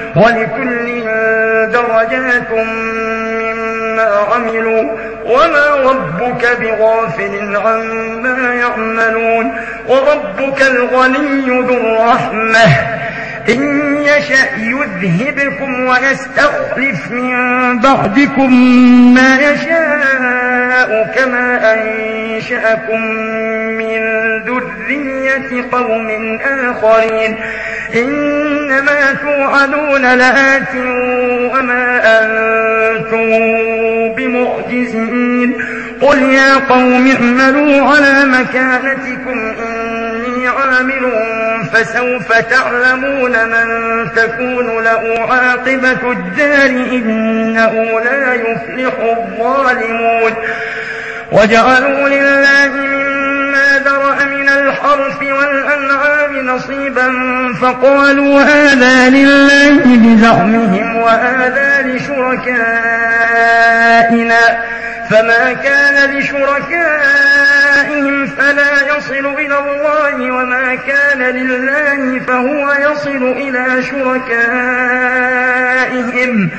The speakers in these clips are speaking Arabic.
ولكل درجات مما عملوا وما ربك بغافل عما يعملون وربك الغني ذو الرحمة إن يشأ يذهبكم ويستخلف من بعدكم ما يشاء كما أنشأكم من ذرية قوم آخرين إنما توعدون لآت وما أنتم بمعجزين قل يا قوم اعملوا على مكانتكم إني عامل فسوف تعلمون من تكون له عاقبة الدار إنه لا يفلح الظالمون وجعلوا لله مما ذرأ من الحرث والأنعام نصيبا فقالوا هذا لله بزعمهم وهذا لشركائنا فما كان لشركائهم فلا يصل إلى الله وما كان لله فهو يصل إلى شركائهم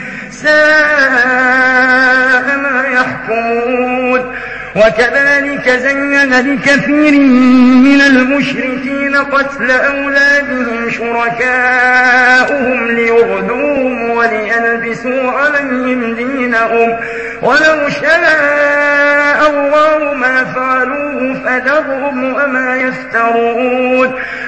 ساء ما يحكمون وكذلك زين لكثير من المشركين قتل أولادهم شركاؤهم ليردوهم وليلبسوا عليهم دينهم ولو شاء الله ما فعلوه فذرهم وما يفترون